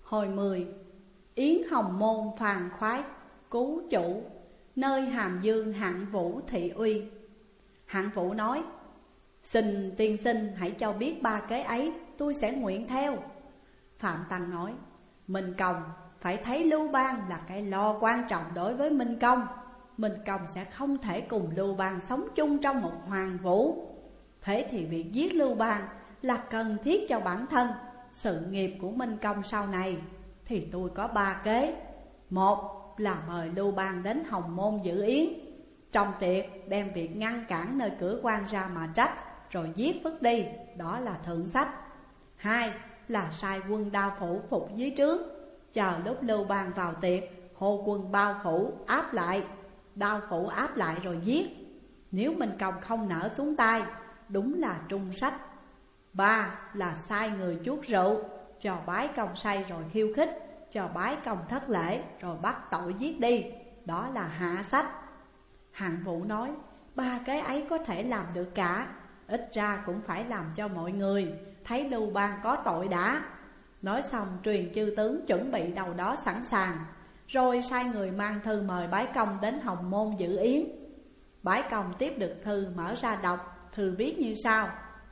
Hồi 10. Yến Hồng Môn phàn khoái cứu chủ, nơi Hàm Dương Hạng Vũ thị uy. Hạng Vũ nói: xin tiên sinh hãy cho biết ba kế ấy, tôi sẽ nguyện theo. Phạm Tăng nói: Minh Công phải thấy Lưu Bang là cái lo quan trọng đối với Minh Công. Minh Công sẽ không thể cùng Lưu Bang sống chung trong một hoàng vũ. Thế thì việc giết Lưu Bang là cần thiết cho bản thân, sự nghiệp của Minh Công sau này. Thì tôi có ba kế. Một là mời Lưu Bang đến Hồng Môn dự yến, trong tiệc đem việc ngăn cản nơi cửa quan ra mà trách, rồi giết vứt đi, đó là thượng sách. Hai là sai quân Đao Phủ phục dưới trướng, chờ lúc Lưu Bang vào tiệc, hô quân bao phủ áp lại, Đao Phủ áp lại rồi giết. Nếu Minh Công không nỡ xuống tay, đúng là trung sách. Ba là sai người chuốt rượu, cho bái công say rồi khiêu khích, cho bái công thất lễ rồi bắt tội giết đi, đó là hạ sách. Hạng Vũ nói: ba cái ấy có thể làm được cả, ít ra cũng phải làm cho mọi người thấy Lưu Bang có tội đã. Nói xong truyền chư tướng chuẩn bị đầu đó sẵn sàng, rồi sai người mang thư mời bái công đến Hồng Môn dự yến. Bái công tiếp được thư mở ra đọc, thư viết như sau: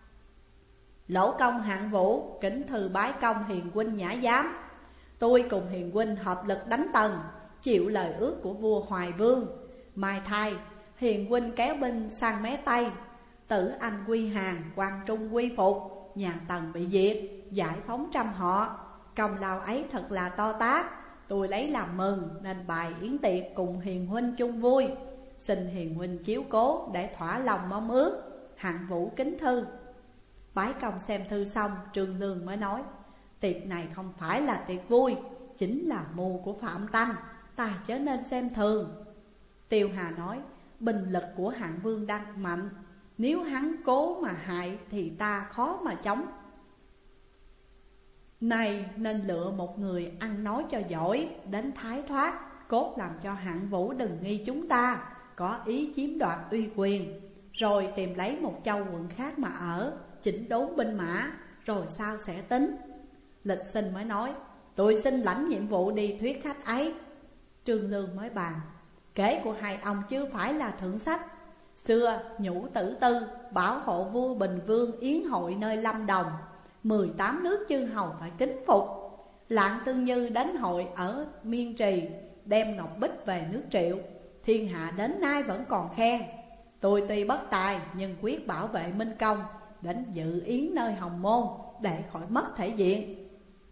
Lỗ công Hạng Vũ kính thư bái công hiền huynh Nhã Giám. Tôi cùng hiền huynh hợp lực đánh Tần, chịu lời ước của vua Hoài Vương. Mai thay hiền huynh kéo binh sang mé Tây, Tử Anh quy hàng, Quang Trung quy phục, nhà Tần bị diệt, giải phóng trăm họ. Công lao ấy thật là to tát, tôi lấy làm mừng nên bài yến tiệc cùng hiền huynh chung vui. Xin hiền huynh chiếu cố để thỏa lòng mong ước. Hạng Vũ kính thư. Bái công xem thư xong, Trương Lương mới nói: tiệc này không phải là tiệc vui, chính là mưu của Phạm Tăng, ta chớ nên xem thường. Tiêu Hà nói: binh lực của Hạng Vương đang mạnh, nếu hắn cố mà hại thì ta khó mà chống. Này nên lựa một người ăn nói cho giỏi, đến thái thoát, cốt làm cho Hạng Vũ đừng nghi chúng ta có ý chiếm đoạt uy quyền. Rồi tìm lấy một châu quận khác mà ở, chỉnh đốn binh mã, rồi sao sẽ tính. Lịch Sinh mới nói: tôi xin lãnh nhiệm vụ đi thuyết khách ấy. Trương Lương mới bàn: kế của hai ông chứ phải là thượng sách. Xưa Nhũ Tử Tư bảo hộ vua Bình Vương yến hội nơi Lâm Đồng, 18 nước chư hầu phải kính phục. Lạng Tương Như đến hội ở Miên Trì, đem ngọc bích về nước Triệu, thiên hạ đến nay vẫn còn khen. Tôi tuy bất tài nhưng quyết bảo vệ Minh Công, đến dự yến nơi Hồng Môn để khỏi mất thể diện.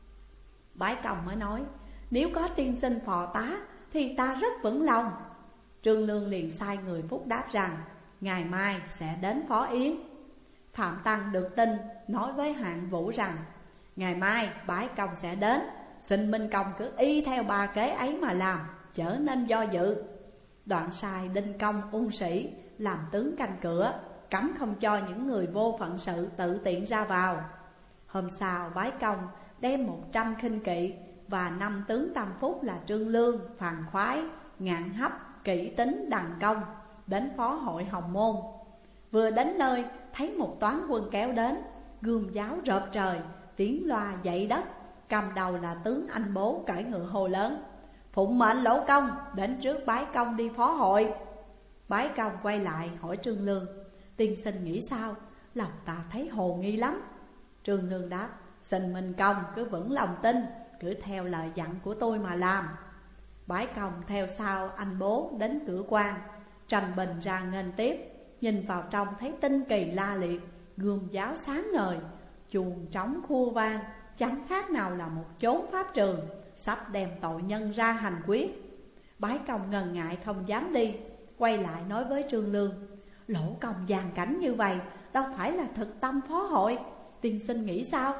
Bái công mới nói: nếu có tiên sinh phò tá thì ta rất vững lòng. Trương Lương liền sai người phúc đáp rằng ngày mai sẽ đến phó yến. Phạm Tăng được tin nói với Hạng Vũ rằng ngày mai bái công sẽ đến, xin Minh Công cứ y theo ba kế ấy mà làm, chớ nên do dự. Đoạn sai Đinh Công ung sĩ làm tướng canh cửa, cấm không cho những người vô phận sự tự tiện ra vào. Hôm sau bái công đem 100 khinh kỵ và 5 tướng tâm phúc là Trương Lương, Phàn Khoái, Ngạn Hấp, Kỷ Tính, Đằng Công đến phó hội Hồng Môn. Vừa đến nơi thấy một toán quân kéo đến, gươm giáo rợp trời, tiếng loa dậy đất. Cầm đầu là tướng Anh Bố cởi ngựa hô lớn: phụng mệnh Lỗ công đến trước bái công đi phó hội. Bái công quay lại hỏi Trương Lương: tiên sinh nghĩ sao? Lòng ta thấy hồ nghi lắm. Trương Lương đáp: xin Minh Công cứ vững lòng tin, cứ theo lời dặn của tôi mà làm. Bái công theo sau Anh Bố đến cửa quan, Tranh Bình ra nghênh tiếp. Nhìn vào trong thấy tinh kỳ la liệt, gươm giáo sáng ngời, chuông trống khua vang, chẳng khác nào là một chốn pháp trường, sắp đem tội nhân ra hành quyết. Bái công ngần ngại không dám đi, quay lại nói với Trương Lương: Lỗ công dàn cảnh như vậy đâu phải là thực tâm phó hội, tiên sinh nghĩ sao?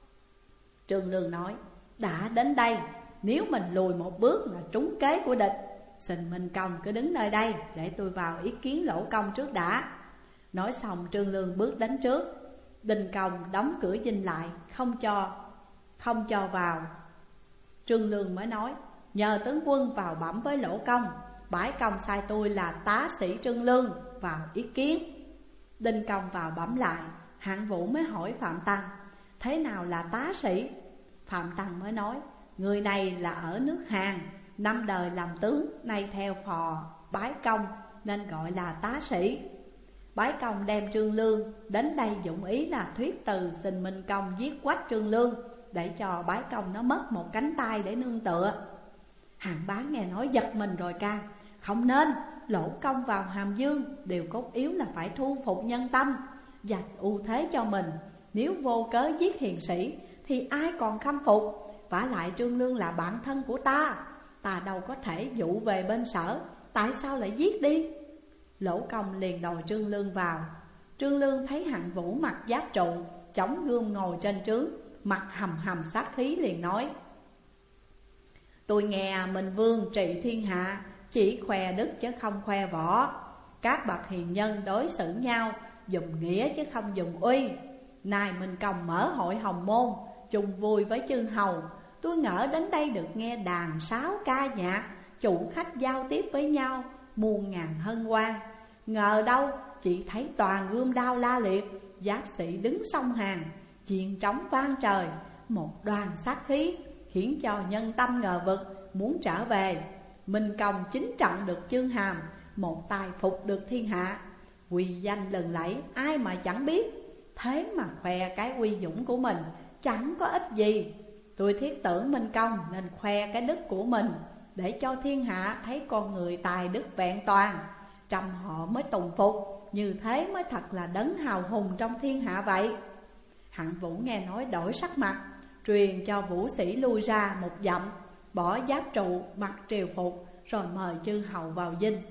Trương Lương nói: đã đến đây, nếu mình lùi một bước là trúng kế của địch. Xin Minh Công cứ đứng nơi đây để tôi vào ý kiến Lỗ công trước đã. Nói xong Trương Lương bước đến trước. Đinh Công đóng cửa dinh lại, không cho vào. Trương Lương mới nói: nhờ tướng quân vào bẩm với Lỗ công, bái công sai tôi là tá sĩ Trương Lương vào ý kiến. Đinh Công vào bẩm lại. Hạng Vũ mới hỏi Phạm Tăng: thế nào là tá sĩ? Phạm Tăng mới nói: Người này là ở nước Hàn, năm đời làm tướng, nay theo phò Bái Công nên gọi là tá sĩ. Bái Công đem Trương Lương đến đây dụng ý là thuyết từ xin Minh Công giết Quách Trương Lương, để cho Bái Công nó mất một cánh tay để nương tựa. Hạng Bá nghe nói giật mình rồi can: không nên, Lỗ Công vào Hàm Dương, điều cốt yếu là phải thu phục nhân tâm, dành ưu thế cho mình. Nếu vô cớ giết hiền sĩ thì ai còn khâm phục. Vả lại Trương Lương là bạn thân của ta đâu có thể dụ về bên Sở, tại sao lại giết đi? Lỗ Công liền đòi Trương Lương vào. Trương Lương thấy Hạng Vũ mặc giáp trụ, chống gươm ngồi trên trướng, mặt hầm hầm sát khí, liền nói: tôi nghe Minh Vương trị thiên hạ, chỉ khoe đức chứ không khoe võ. Các bậc hiền nhân đối xử nhau, dùng nghĩa chứ không dùng uy. Nay Minh Công mở hội hồng môn, chung vui với chư hầu. Tôi ngỡ đến đây được nghe đàn sáo ca nhạc, chủ khách giao tiếp với nhau, muôn ngàn hân hoan. Ngờ đâu chỉ thấy toàn gươm đao la liệt, giáp sĩ đứng song hàng, chiên trống vang trời, một đoàn sát khí, khiến cho nhân tâm ngờ vực, muốn trở về. Minh Công chính trọng được chương hàm, một tài phục được thiên hạ, uy danh lừng lẫy ai mà chẳng biết. Thế mà khoe cái uy dũng của mình chẳng có ích gì. Tôi thiết tưởng Minh Công nên khoe cái đức của mình, để cho thiên hạ thấy con người tài đức vẹn toàn, trăm họ mới tùng phục. Như thế mới thật là đấng hào hùng trong thiên hạ vậy. Hạng Vũ nghe nói đổi sắc mặt, truyền cho vũ sĩ lui ra một dặm, bỏ giáp trụ, mặc triều phục, rồi mời chư hầu vào dinh.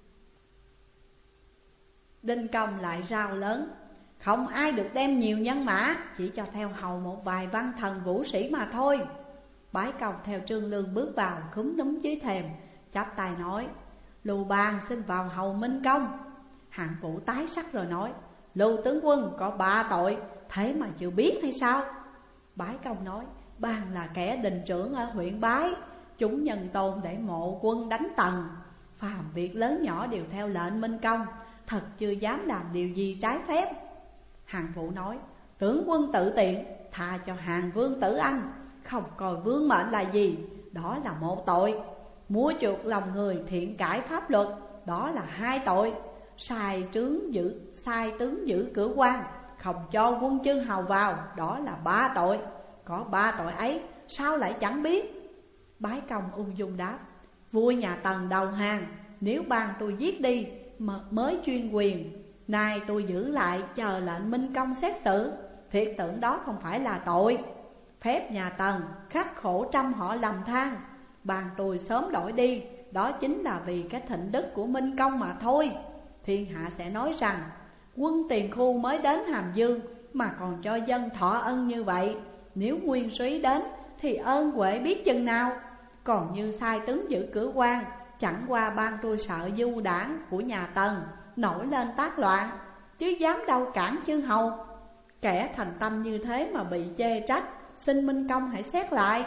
Đinh Công lại rao lớn: không ai được đem nhiều nhân mã, chỉ cho theo hầu một vài văn thần vũ sĩ mà thôi. Bái Công theo Trương Lương bước vào, cúm núm dưới thềm, chắp tay nói: Lưu Bang xin vào hầu Minh Công. Hạng Vũ tái sắc rồi nói: Lưu tướng quân có 3 tội, thế mà chưa biết hay sao? Bái Công nói: Bang là kẻ đình trưởng ở huyện Bái, chúng nhân tôn để mộ quân đánh Tần, phàm việc lớn nhỏ đều theo lệnh Minh Công, thật chưa dám làm điều gì trái phép. Hạng Vũ nói: Tướng quân tự tiện, tha cho Hàn Vương Tử Anh, không coi vương mệnh là gì, đó là một tội. Mua chuộc lòng người thiện cải pháp luật, đó là 2 tội. Sai tướng giữ cửa quan, không cho quân chư hầu vào, đó là 3 tội. Có 3 tội ấy, sao lại chẳng biết? Bái Công ung dung đáp: Vua nhà Tần đầu hàng, nếu ban tôi giết đi mới chuyên quyền. Nay tôi giữ lại chờ lệnh Minh Công xét xử, thiệt tưởng đó không phải là tội. Phép nhà Tần khắc khổ trăm họ lầm than, ban tôi sớm đổi đi, đó chính là vì cái thịnh đức của Minh Công mà thôi. Thiên hạ sẽ nói rằng quân Tiền Khu mới đến Hàm Dương mà còn cho dân thọ ân như vậy, nếu nguyên súy đến thì ơn huệ biết chừng nào. Còn như sai tướng giữ cửa quan, chẳng qua ban tôi sợ du đảng của nhà Tần nổi lên tác loạn, chứ dám đâu cản chư hầu. Kẻ thành tâm như thế mà bị chê trách, xin Minh Công hãy xét lại.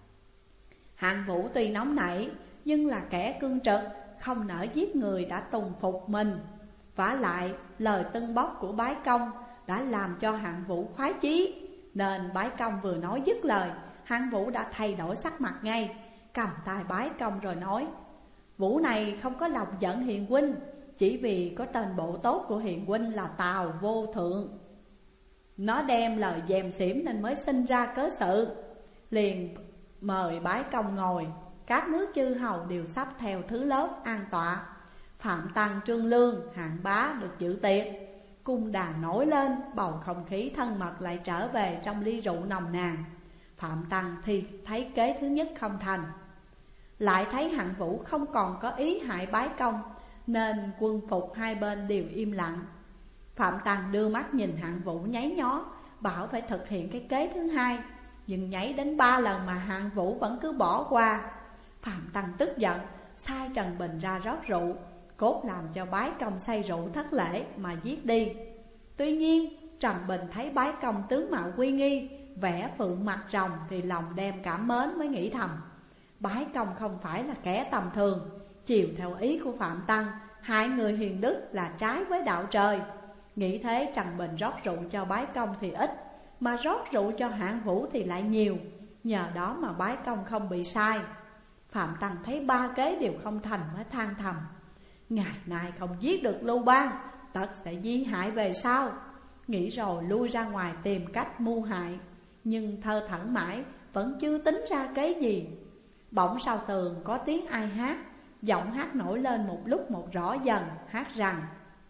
Hạng Vũ tuy nóng nảy, nhưng là kẻ cương trực, không nỡ giết người đã tùng phục mình. Vả lại lời tưng bốc của Bái Công đã làm cho Hạng Vũ khoái chí, nên Bái Công vừa nói dứt lời, Hạng Vũ đã thay đổi sắc mặt ngay, cầm tay Bái Công rồi nói: Vũ này không có lòng giận hiền huynh, chỉ vì có tên bộ tốt của hiền huynh là Tào Vô Thượng, nó đem lời dèm xỉm nên mới sinh ra cớ sự. Liền mời Bái Công ngồi, các nước chư hầu đều sắp theo thứ lớp an tọa. Phạm Tăng, Trương Lương, Hạng Bá được dự tiệc. Cung đàn nổi lên, bầu không khí thân mật lại trở về trong ly rượu nồng nàn. Phạm Tăng thì thấy kế thứ nhất không thành, lại thấy Hạng Vũ không còn có ý hại Bái Công, nên quân phục hai bên đều im lặng. Phạm Tăng đưa mắt nhìn Hạng Vũ nháy nhó, bảo phải thực hiện cái kế thứ hai, nhưng nháy đến 3 lần mà Hạng Vũ vẫn cứ bỏ qua. Phạm Tăng tức giận, sai Trần Bình ra rót rượu, cốt làm cho Bái Công say rượu thất lễ mà giết đi. Tuy nhiên Trần Bình thấy Bái Công tướng mạo uy nghi, vẽ phượng mặt rồng thì lòng đem cảm mến, mới nghĩ thầm: Bái Công không phải là kẻ tầm thường, chiều theo ý của Phạm Tăng, hại người hiền đức là trái với đạo trời. Nghĩ thế Trần Bình rót rượu cho Bái Công thì ít, mà rót rượu cho Hạng Vũ thì lại nhiều. nhờ đó mà bái công không bị sai. Phạm Tăng thấy ba kế đều không thành mới than thầm: ngày nay không giết được Lưu Bang, tất sẽ di hại về sau. Nghĩ rồi lui ra ngoài tìm cách mưu hại, nhưng thơ thẩn mãi vẫn chưa tính ra kế gì. Bỗng sau tường có tiếng ai hát, giọng hát nổi lên một lúc một rõ dần, hát rằng: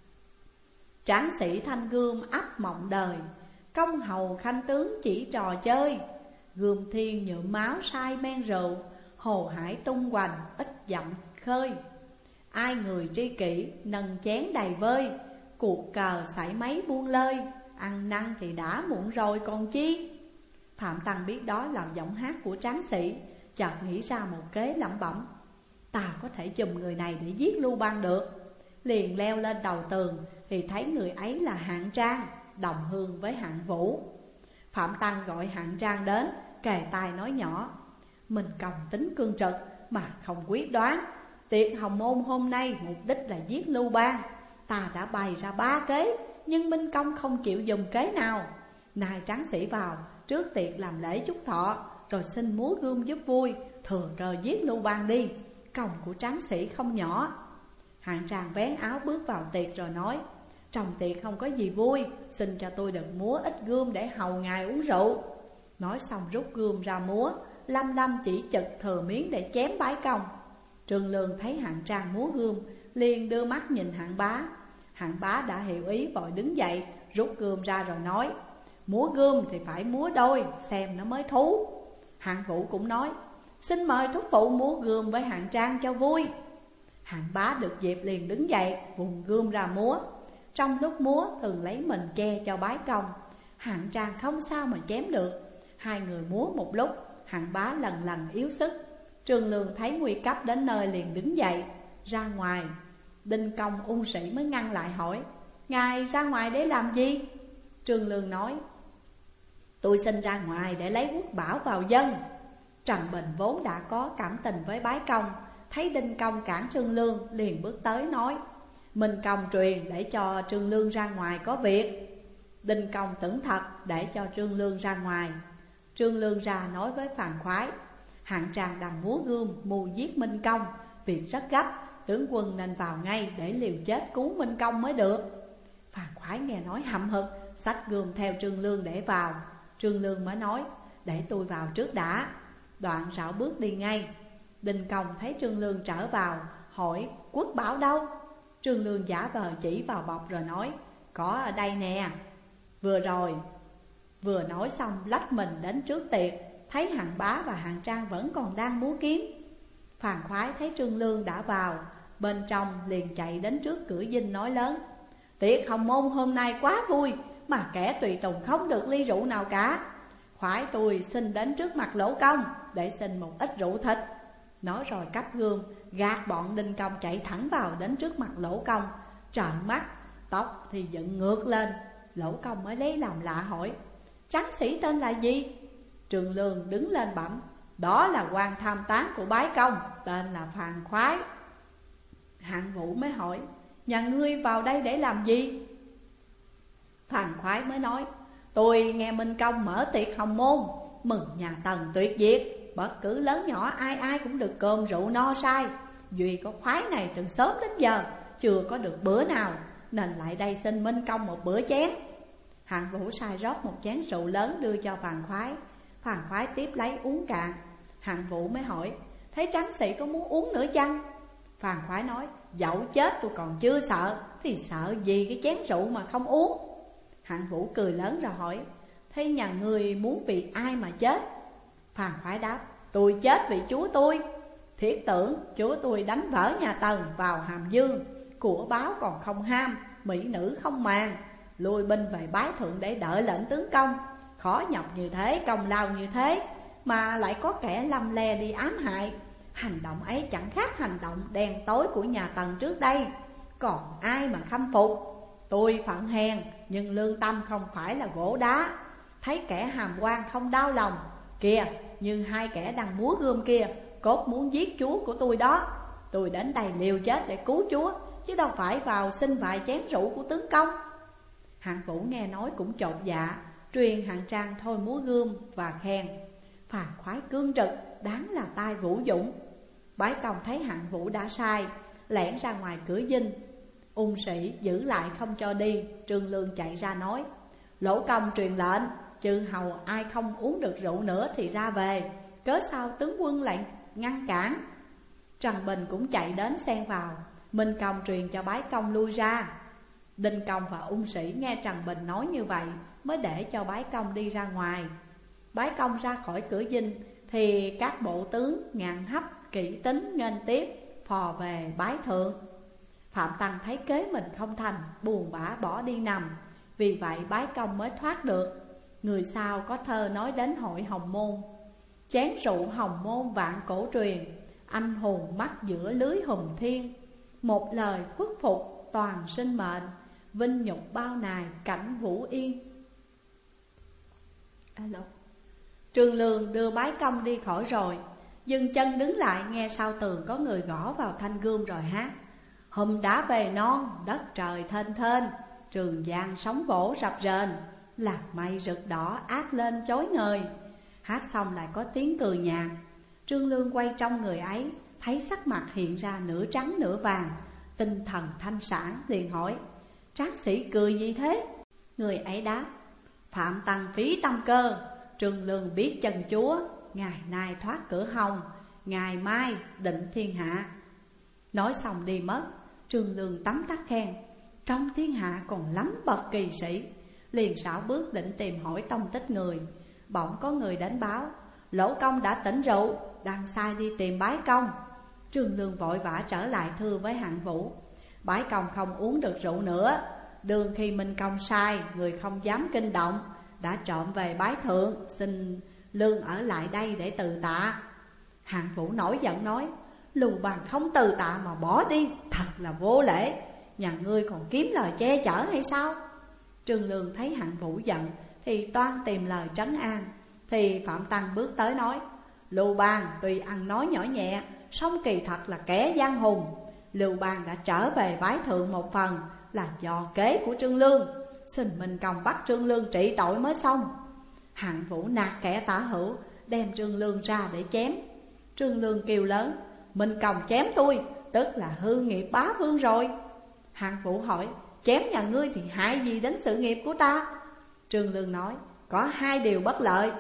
tráng sĩ thanh gươm ấp mộng đời, công hầu khanh tướng chỉ trò chơi. Gươm thiên nhuộm máu say men rượu, hồ hải tung hoành ít dặm khơi. Ai người tri kỷ nâng chén đầy vơi, cuộc cờ sải mấy buông lơi, ăn năn thì đã muộn rồi còn chi. Phạm Tăng biết đó là giọng hát của tráng sĩ, chợt nghĩ ra một kế lẩm bẩm: ta có thể chùm người này để giết Lưu Bang được. Liền leo lên đầu tường thì thấy người ấy là Hạng Trang, đồng hương với Hạng Vũ. Phạm Tăng gọi Hạng Trang đến, kề tai nói nhỏ: mình Công tính cương trực mà không quyết đoán. Tiệc hồng môn hôm nay mục đích là giết Lưu Bang. Ta đã bày ra ba kế, nhưng Minh Công không chịu dùng kế nào. Nay tráng sĩ vào, trước tiệc làm lễ chúc thọ, rồi xin múa gươm giúp vui, thừa cơ giết Lưu Bang đi. Công của tráng sĩ không nhỏ. Hạng Trang vén áo bước vào tiệc rồi nói: trong tiệc không có gì vui, xin cho tôi được múa ít gươm để hầu ngài uống rượu. Nói xong rút gươm ra múa, lâm lâm chỉ chực thừa miếng để chém bái công. Trương Lương thấy Hạng Trang múa gươm, liền đưa mắt nhìn Hạng Bá. Hạng Bá đã hiểu ý vội đứng dậy, rút gươm ra rồi nói: múa gươm thì phải múa đôi, xem nó mới thú. Hạng Vũ cũng nói: xin mời thúc phụ múa gươm với Hạng Trang cho vui. Hạng Bá được dịp liền đứng dậy, vùng gươm ra múa. Trong lúc múa thường lấy mình che cho bái công. Hạng Trang không sao mà chém được. Hai người múa một lúc, Hạng Bá lần lần yếu sức. Trương Lương thấy nguy cấp đến nơi liền đứng dậy ra ngoài. Đinh Công ung sĩ mới ngăn lại hỏi: ngài ra ngoài để làm gì? Trương Lương nói: tôi xin ra ngoài để lấy quốc bảo vào dân. Trần Bình vốn đã có cảm tình với bái công, thấy Đinh Công cản Trương Lương liền bước tới nói: Minh Công truyền để cho Trương Lương ra ngoài có việc. Đinh Công tưởng thật để cho Trương Lương ra ngoài. Trương Lương ra nói với Phàn Khoái: Hạng Trang đang múa gươm mưu giết Minh Công, việc rất gấp, tướng quân nên vào ngay để liều chết cứu Minh Công mới được. Phàn Khoái nghe nói hậm hực, xách gươm theo Trương Lương để vào. Trương Lương mới nói: để tôi vào trước đã. Đoạn rảo bước đi ngay. Đinh Công thấy Trương Lương trở vào, hỏi: quốc bảo đâu? Trương Lương giả vờ chỉ vào bọc rồi nói: có ở đây nè. Vừa nói xong lách mình đến trước tiệc, thấy Hạng Bá và Hạng Trang vẫn còn đang múa kiếm. Phàn Khoái thấy Trương Lương đã vào, bên trong liền chạy đến trước cửa dinh nói lớn: tiệc hồng môn hôm nay quá vui, mà kẻ tùy tùng không được ly rượu nào cả. Khoái tôi xin đến trước mặt Lỗ Công để xin một ít rượu thịt. Nói rồi cắp gươm gạt bọn Đinh Công chạy thẳng vào đến trước mặt Lỗ Công. Trợn mắt, tóc thì dựng ngược lên. Lỗ Công mới lấy làm lạ hỏi: tráng sĩ tên là gì? Trương Lương đứng lên bẩm: đó là quan tham tán của bái công, tên là Phàn Khoái. Hạng Vũ mới hỏi: nhà ngươi vào đây để làm gì? Phàn Khoái mới nói: tôi nghe Minh Công mở tiệc hồng môn, mừng nhà Tần tuyệt diệt, bất cứ lớn nhỏ ai ai cũng được cơm rượu no say. Duy có Khoái này từ sớm đến giờ chưa có được bữa nào, nên lại đây xin Minh Công một bữa chén. Hạng Vũ sai rót một chén rượu lớn đưa cho Phàn Khoái. Phàn Khoái tiếp lấy uống cạn. Hạng Vũ mới hỏi: thấy tráng sĩ có muốn uống nữa chăng? Phàn Khoái nói: dẫu chết tôi còn chưa sợ, thì sợ gì cái chén rượu mà không uống. Hạng Vũ cười lớn rồi hỏi: thế nhà ngươi muốn vì ai mà chết? Phàn Khoái đáp: tôi chết vì chúa tôi. Thiết tưởng chúa tôi đánh vỡ nhà Tần vào Hàm Dương, của báo còn không ham, mỹ nữ không màng, lui binh về bái thượng để đợi lệnh tướng công. Khó nhọc như thế, công lao như thế, mà lại có kẻ lăm le đi ám hại. Hành động ấy chẳng khác hành động đen tối của nhà Tần trước đây, còn ai mà khâm phục. Tôi phận hèn nhưng lương tâm không phải là gỗ đá. Thấy kẻ hàm quan không đau lòng. Kìa, như hai kẻ đang múa gươm kia, cốt muốn giết chúa của tôi đó. Tôi đến đây liều chết để cứu chúa, chứ đâu phải vào xin vài chén rượu của tướng công. Hạng Vũ nghe nói cũng chột dạ, truyền Hạng Trang thôi múa gươm và khen: phà khoái cương trực, đáng là tai Vũ Dũng. Bái Công thấy Hạng Vũ đã sai, lẻn ra ngoài cửa dinh. Ung sĩ giữ lại không cho đi. Trương Lương chạy ra nói: Lỗ Công truyền lệnh, chư hầu ai không uống được rượu nữa thì ra về, cớ sao tướng quân lại ngăn cản? Trần Bình cũng chạy đến xen vào. Minh Công truyền cho Bái Công lui ra. Đinh Công và Ung sĩ nghe Trần Bình nói như vậy mới để cho Bái Công đi ra ngoài. Bái Công ra khỏi cửa dinh thì các bộ tướng Ngạn Hấp, Kỷ Tính nghênh tiếp phò về bái thượng. Phạm Tăng thấy kế mình không thành, buồn bã bỏ đi nằm. Vì vậy Bái Công mới thoát được. Người sau có thơ nói đến hội Hồng Môn: Chén rượu Hồng Môn vạn cổ truyền, anh hùng mắc giữa lưới hùng thiên. Một lời khuất phục toàn sinh mệnh, vinh nhục bao nài cảnh Vũ Yên. Trương Lương đưa Bái Công đi khỏi rồi, dừng chân đứng lại nghe sau tường có người gõ vào thanh gươm rồi hát: Hôm đã về non, đất trời thênh thênh, Trường Giang sóng vỗ rập rền, lạc mây rực đỏ át lên chói ngời. Hát xong lại có tiếng cười nhạt. Trương Lương quay trong người ấy, thấy sắc mặt hiện ra nửa trắng nửa vàng, tinh thần thanh sản, liền hỏi: Trác sĩ cười gì thế? Người ấy đáp: Phạm Tăng phí tâm cơ, Trương Lương biết chân chúa, ngày nay thoát cửa hồng, ngày mai định thiên hạ. Nói xong đi mất. Trương Lương tấm tắc khen: Trong thiên hạ còn lắm bậc kỳ sĩ. Liền xảo bước định tìm hỏi tông tích người. Bỗng có người đến báo: Lỗ Công đã tỉnh rượu, đang sai đi tìm Bái Công. Trương Lương vội vã trở lại thưa với Hạng Vũ: Bái Công không uống được rượu nữa. Đường khi Minh Công sai, người không dám kinh động, đã trộm về bái thượng, xin Lương ở lại đây để từ tạ. Hạng Vũ nổi giận nói: Lưu Bang không từ tạ mà bỏ đi, thật là vô lễ. Nhà ngươi còn kiếm lời che chở hay sao? Trương Lương thấy Hạng Vũ giận thì toan tìm lời trấn an. Thì Phạm Tăng bước tới nói: Lưu Bang tuy ăn nói nhỏ nhẹ, song kỳ thật là kẻ giang hùng. Lưu Bang đã trở về bái thượng một phần là do kế của Trương Lương, xin Minh Công bắt Trương Lương trị tội mới xong. Hạng Vũ nạt kẻ tả hữu, đem Trương Lương ra để chém. Trương Lương kêu lớn: Minh Công chém tôi, tức là hư nghiệp bá vương rồi. Hạng Vũ hỏi: Chém nhà ngươi thì hại gì đến sự nghiệp của ta? Trương Lương nói: Có hai điều bất lợi.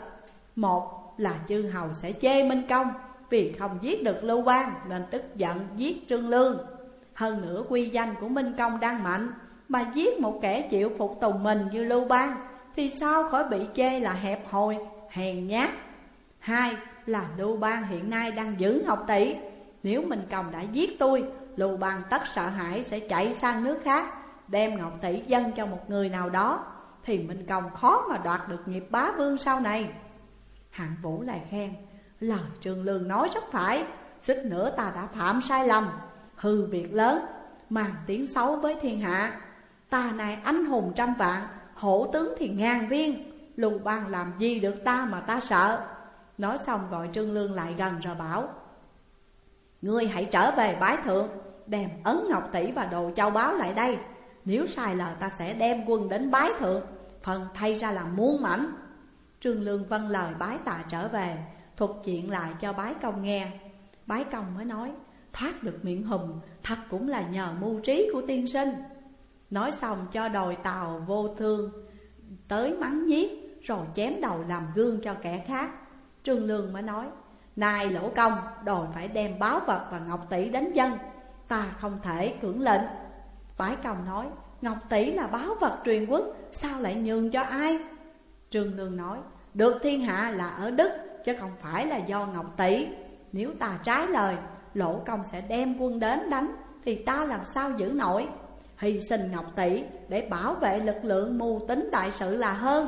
Một là chư hầu sẽ chê Minh Công vì không giết được Lưu Bang nên tức giận giết Trương Lương. Hơn nữa quy danh của Minh Công đang mạnh, mà giết một kẻ chịu phục tùng mình như Lưu Bang thì sao khỏi bị chê là hẹp hòi, hèn nhát. Hai là Lưu Bang hiện nay đang giữ Ngọc Tỷ. Nếu Minh Công đã giết tôi, Lưu Bang tất sợ hãi sẽ chạy sang nước khác, đem Ngọc Tỷ dâng cho một người nào đó, thì Minh Công khó mà đoạt được nghiệp bá vương sau này. Hạng Vũ lại khen: Lời Trương Lương nói rất phải, suýt nữa ta đã phạm sai lầm, hư việc lớn, mang tiếng xấu với thiên hạ. Ta này anh hùng trăm vạn, hổ tướng thì ngàn viên, Lưu Bang làm gì được ta mà ta sợ. Nói xong gọi Trương Lương lại gần rồi bảo: Ngươi hãy trở về bái thượng, đem ấn ngọc tỷ và đồ châu báu lại đây. Nếu sai lời ta sẽ đem quân đến bái thượng, phần thay ra làm muôn mảnh. Trương Lương vâng lời bái tạ trở về, thuật chuyện lại cho Bái Công nghe. Bái Công mới nói: Thoát được miệng hùm thật cũng là nhờ mưu trí của tiên sinh. Nói xong cho đòi Tàu Vô Thương tới mắng nhiếc, rồi chém đầu làm gương cho kẻ khác. Trương Lương mới nói: Này Lỗ Công, đòi phải đem báu vật và ngọc tỷ đến dân, ta không thể cưỡng lệnh. Bái Công nói: Ngọc tỷ là báu vật truyền quốc, sao lại nhường cho ai? Trương Lương nói: Được thiên hạ là ở đức, chứ không phải là do ngọc tỷ. Nếu ta trái lời, Lỗ Công sẽ đem quân đến đánh, thì ta làm sao giữ nổi. Hy sinh ngọc tỷ để bảo vệ lực lượng mưu tính đại sự là hơn.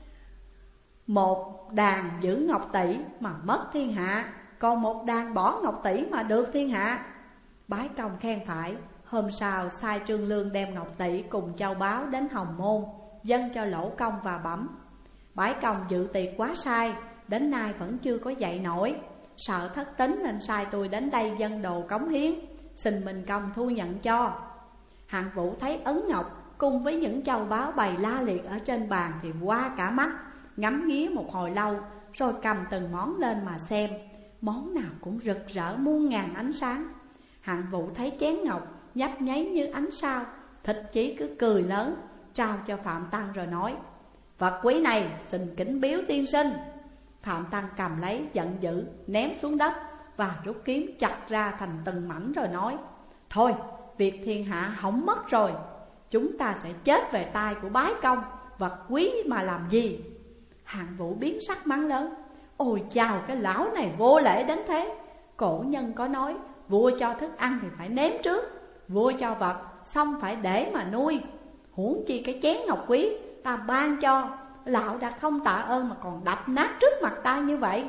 Một đàn giữ ngọc tỷ mà mất thiên hạ, còn một đàn bỏ ngọc tỷ mà được thiên hạ. Bái Công khen phải. Hôm sau sai Trương Lương đem ngọc tỷ cùng châu báu đến Hồng Môn, dâng cho Lỗ Công và bẩm. Bái Công dự tiệc quá sai, đến nay vẫn chưa có dậy nổi. Sợ thất tính nên sai tôi đến đây dâng đồ cống hiến, xin Minh Công thu nhận cho. Hạng Vũ thấy ấn ngọc cùng với những châu báu bày la liệt ở trên bàn thì qua cả mắt, ngắm nghía một hồi lâu, rồi cầm từng món lên mà xem. Món nào cũng rực rỡ muôn ngàn ánh sáng. Hạng Vũ thấy chén ngọc nhấp nháy như ánh sao, Thích Chí cứ cười lớn, trao cho Phạm Tăng rồi nói: vật quý này xin kính biếu tiên sinh. Phạm Tăng cầm lấy giận dữ, ném xuống đất và rút kiếm chặt ra thành từng mảnh rồi nói: thôi, việc thiên hạ hỏng mất rồi, chúng ta sẽ chết về tay của bái công, vật quý mà làm gì. Hạng Vũ biến sắc mắng lớn: ôi chào, cái lão này vô lễ đến thế. Cổ nhân có nói, vua cho thức ăn thì phải nếm trước, vua cho vật xong phải để mà nuôi. Huống chi cái chén ngọc quý ta ban cho, lão đã không tạ ơn mà còn đập nát trước mặt ta như vậy.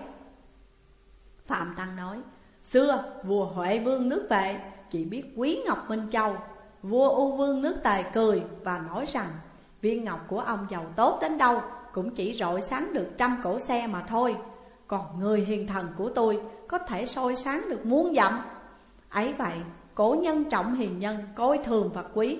Phạm Tăng nói: xưa vua Huệ Vương nước Vệ chỉ biết quý ngọc Minh Châu. Vua U Vương nước Tề cười và nói rằng viên ngọc của ông giàu tốt đến đâu cũng chỉ rọi sáng được 100 cỗ xe mà thôi. Còn người hiền thần của tôi có thể soi sáng được muôn dặm. Ấy vậy, cổ nhân trọng hiền nhân, coi thường vật quý.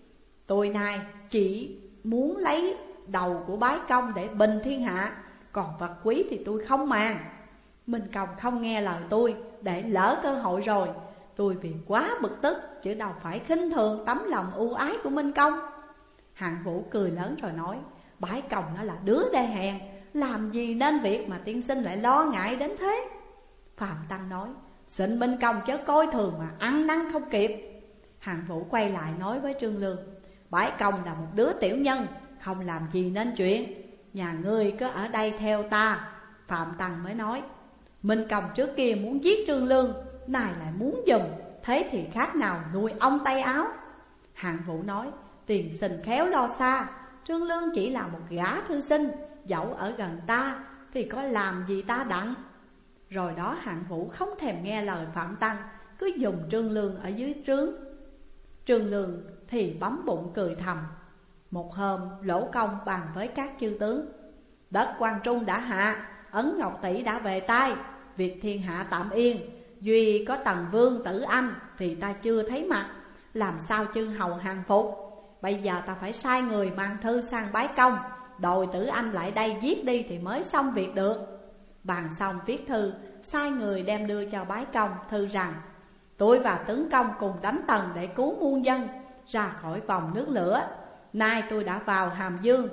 Tôi nay chỉ muốn lấy đầu của bái công để bình thiên hạ, còn vật quý thì tôi không màng. Minh Công không nghe lời tôi, để lỡ cơ hội rồi. Tôi vì quá bực tức, chứ đâu phải khinh thường tấm lòng ưu ái của Minh Công. Hạng Vũ cười lớn rồi nói: bái công nó là đứa đê hèn, làm gì nên việc mà tiên sinh lại lo ngại đến thế. Phạm Tăng nói: xin Minh Công chớ coi thường mà ăn năn không kịp. Hạng Vũ quay lại nói với Trương Lương: bái công là một đứa tiểu nhân, không làm gì nên chuyện, nhà ngươi cứ ở đây theo ta. Phạm Tăng mới nói: Minh Công trước kia muốn giết Trương Lương, nay lại muốn giùm, thế thì khác nào nuôi ong tay áo. Hạng Vũ nói: tiền sinh khéo lo xa, Trương Lương chỉ là một gã thư sinh, dẫu ở gần ta thì có làm gì ta đặng. Rồi đó Hạng Vũ không thèm nghe lời Phạm Tăng, cứ dùng Trương Lương ở dưới trướng. Trương Lương thì bấm bụng cười thầm. Một hôm Lỗ Công bàn với các chư tướng: đất Quan Trung đã hạ, ấn ngọc tỷ đã về tay, việc thiên hạ tạm yên. Duy có Tần Vương Tử Anh thì ta chưa thấy mặt, làm sao chư hầu hàng phục. Bây giờ ta phải sai người mang thư sang bái công, đòi Tử Anh lại đây giết đi thì mới xong việc được. Bàn xong viết thư, sai người đem đưa cho bái công thư rằng: tôi và tướng công cùng đánh Tần để cứu muôn dân ra khỏi vòng nước lửa. Nay tôi đã vào Hàm Dương,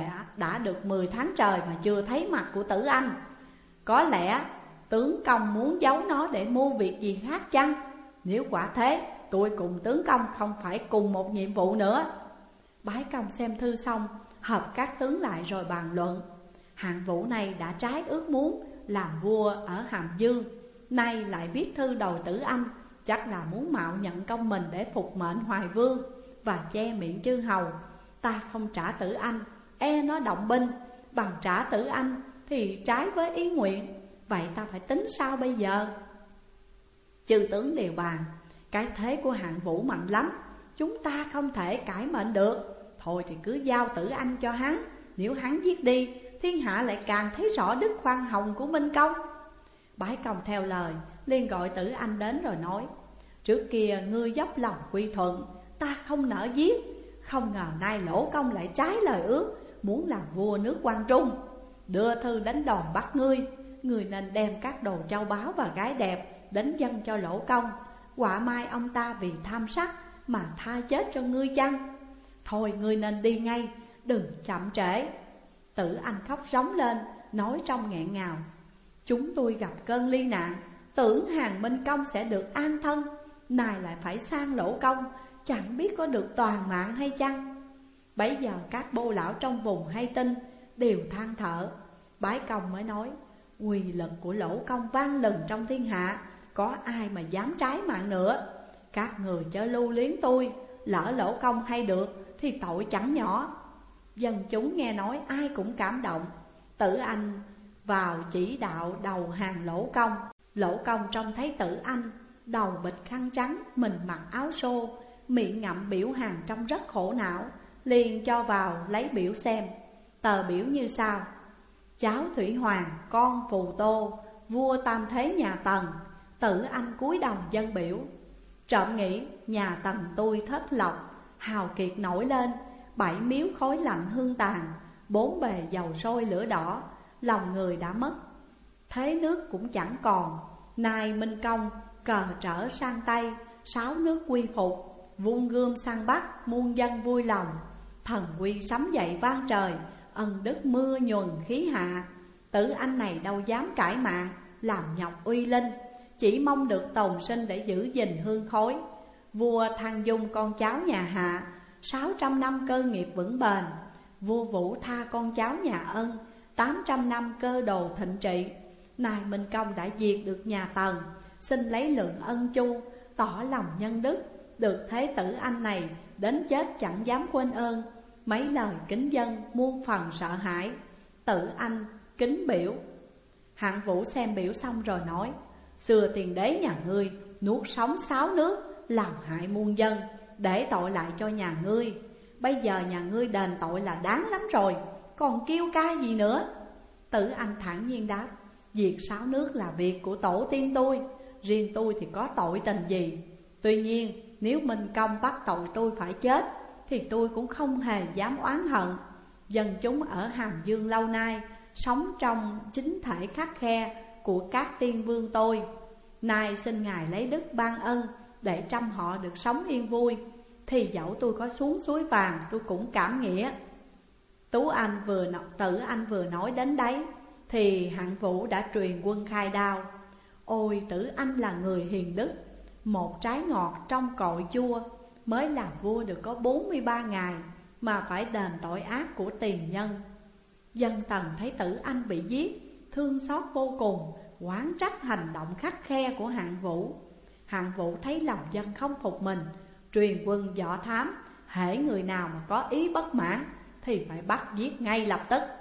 đã được 10 tháng trời mà chưa thấy mặt của Tử Anh. Có lẽ tướng công muốn giấu nó để mưu việc gì khác chăng? Nếu quả thế, tôi cùng tướng công không phải cùng một nhiệm vụ nữa. Bái công xem thư xong, họp các tướng lại rồi bàn luận. Hạng Vũ này đã trái ước muốn làm vua ở Hàm Dương, nay lại viết thư đòi Tử Anh, chắc là muốn mạo nhận công mình để phục mệnh Hoài Vương và che miệng chư hầu. Ta không trả Tử Anh, e nó động binh, bằng trả Tử Anh thì trái với ý nguyện. Vậy ta phải tính sao bây giờ? Chư tướng đều bàn: cái thế của Hạng Vũ mạnh lắm, chúng ta không thể cải mệnh được. Thôi thì cứ giao Tử Anh cho hắn, nếu hắn giết đi, thiên hạ lại càng thấy rõ đức khoan hồng của Minh Công. Bái công theo lời, liền gọi Tử Anh đến rồi nói: trước kia ngươi dốc lòng quy thuận, ta không nỡ giết. Không ngờ nay Lỗ Công lại trái lời ước, muốn làm vua nước Quan Trung. Đưa thư đến đòn bắt ngươi, ngươi nên đem các đồ châu báu và gái đẹp đến dâng cho Lỗ Công. Quả mai ông ta vì tham sắc mà tha chết cho ngươi chăng? Thôi ngươi nên đi ngay, đừng chậm trễ. Tử Anh khóc rống lên, nói trong nghẹn ngào: chúng tôi gặp cơn ly nạn, tưởng Hàn Minh Công sẽ được an thân, nay lại phải sang Lỗ Công, chẳng biết có được toàn mạng hay chăng. Bấy giờ các bô lão trong vùng hay tin đều than thở. Bái công mới nói: uy lực của Lỗ Công vang lừng trong thiên hạ, có ai mà dám trái mạng nữa. Các người chớ lưu luyến tôi, lỡ Lỗ Công hay được thì tội chẳng nhỏ. Dân chúng nghe nói ai cũng cảm động. Tử Anh vào chỉ đạo đầu hàng Lỗ Công. Lỗ Công trông thấy Tử Anh đầu bịch khăn trắng, mình mặc áo xô, miệng ngậm biểu hàng trông rất khổ não, liền cho vào lấy biểu xem. Tờ biểu như sau: cháu Thủy Hoàng, con Phù Tô, vua tam thế nhà Tần. Tử Anh cúi đầu dâng biểu. Trộm nghĩ nhà Tần tôi thất lộc, hào kiệt nổi lên, 7 miếu khói lạnh hương tàn, 4 bề dầu sôi lửa đỏ. lòng người đã mất, thế nước cũng chẳng còn. Nay Minh Công cờ trở sang Tây, 6 nước quy phục, vung gươm sang Bắc, muôn dân vui lòng. Thần quy sấm dậy vang trời, ân đức mưa nhuần khí hạ. Tử Anh này đâu dám cãi mạng, làm nhọc uy linh, chỉ mong được tồn sinh để giữ gìn hương khói. Vua Thang Dung con cháu nhà Hạ, 600 năm cơ nghiệp vững bền. Vua Vũ tha con cháu nhà Ân, 800 năm cơ đồ thịnh trị. Nay Minh Công đã diệt được nhà Tần, xin lấy lượng ân chu, tỏ lòng nhân đức. Được thế tử Anh này, đến chết chẳng dám quên ơn. Mấy lời kính dân, muôn phần sợ hãi. Tử Anh kính biểu. Hạng Vũ xem biểu xong rồi nói: xưa tiền đế nhà ngươi nuốt sống 6 nước, làm hại muôn dân, để tội lại cho nhà ngươi. Bây giờ nhà ngươi đền tội là đáng lắm rồi, còn kêu ca gì nữa? Tử Anh thản nhiên đáp: diệt 6 nước là việc của tổ tiên tôi, riêng tôi thì có tội tình gì. Tuy nhiên nếu Minh Công bắt tội tôi phải chết, thì tôi cũng không hề dám oán hận. Dân chúng ở Hàm Dương lâu nay sống trong chính thể khắt khe của các tiên vương tôi. Nay xin Ngài lấy đức ban ân, để trăm họ được sống yên vui, thì dẫu tôi có xuống suối vàng tôi cũng cảm nghĩa. Tử Anh vừa nói đến đấy, thì Hạng Vũ đã truyền quân khai đao. Ôi Tử Anh là người hiền đức, một trái ngọt trong cội chua, mới làm vua được có 43 ngày mà phải đền tội ác của tiền nhân. Dân Tần thấy Tử Anh bị giết, thương xót vô cùng, oán trách hành động khắt khe của Hạng Vũ. Hạng Vũ thấy lòng dân không phục mình, truyền quân dọ thám, hễ người nào mà có ý bất mãn thì phải bắt giết ngay lập tức.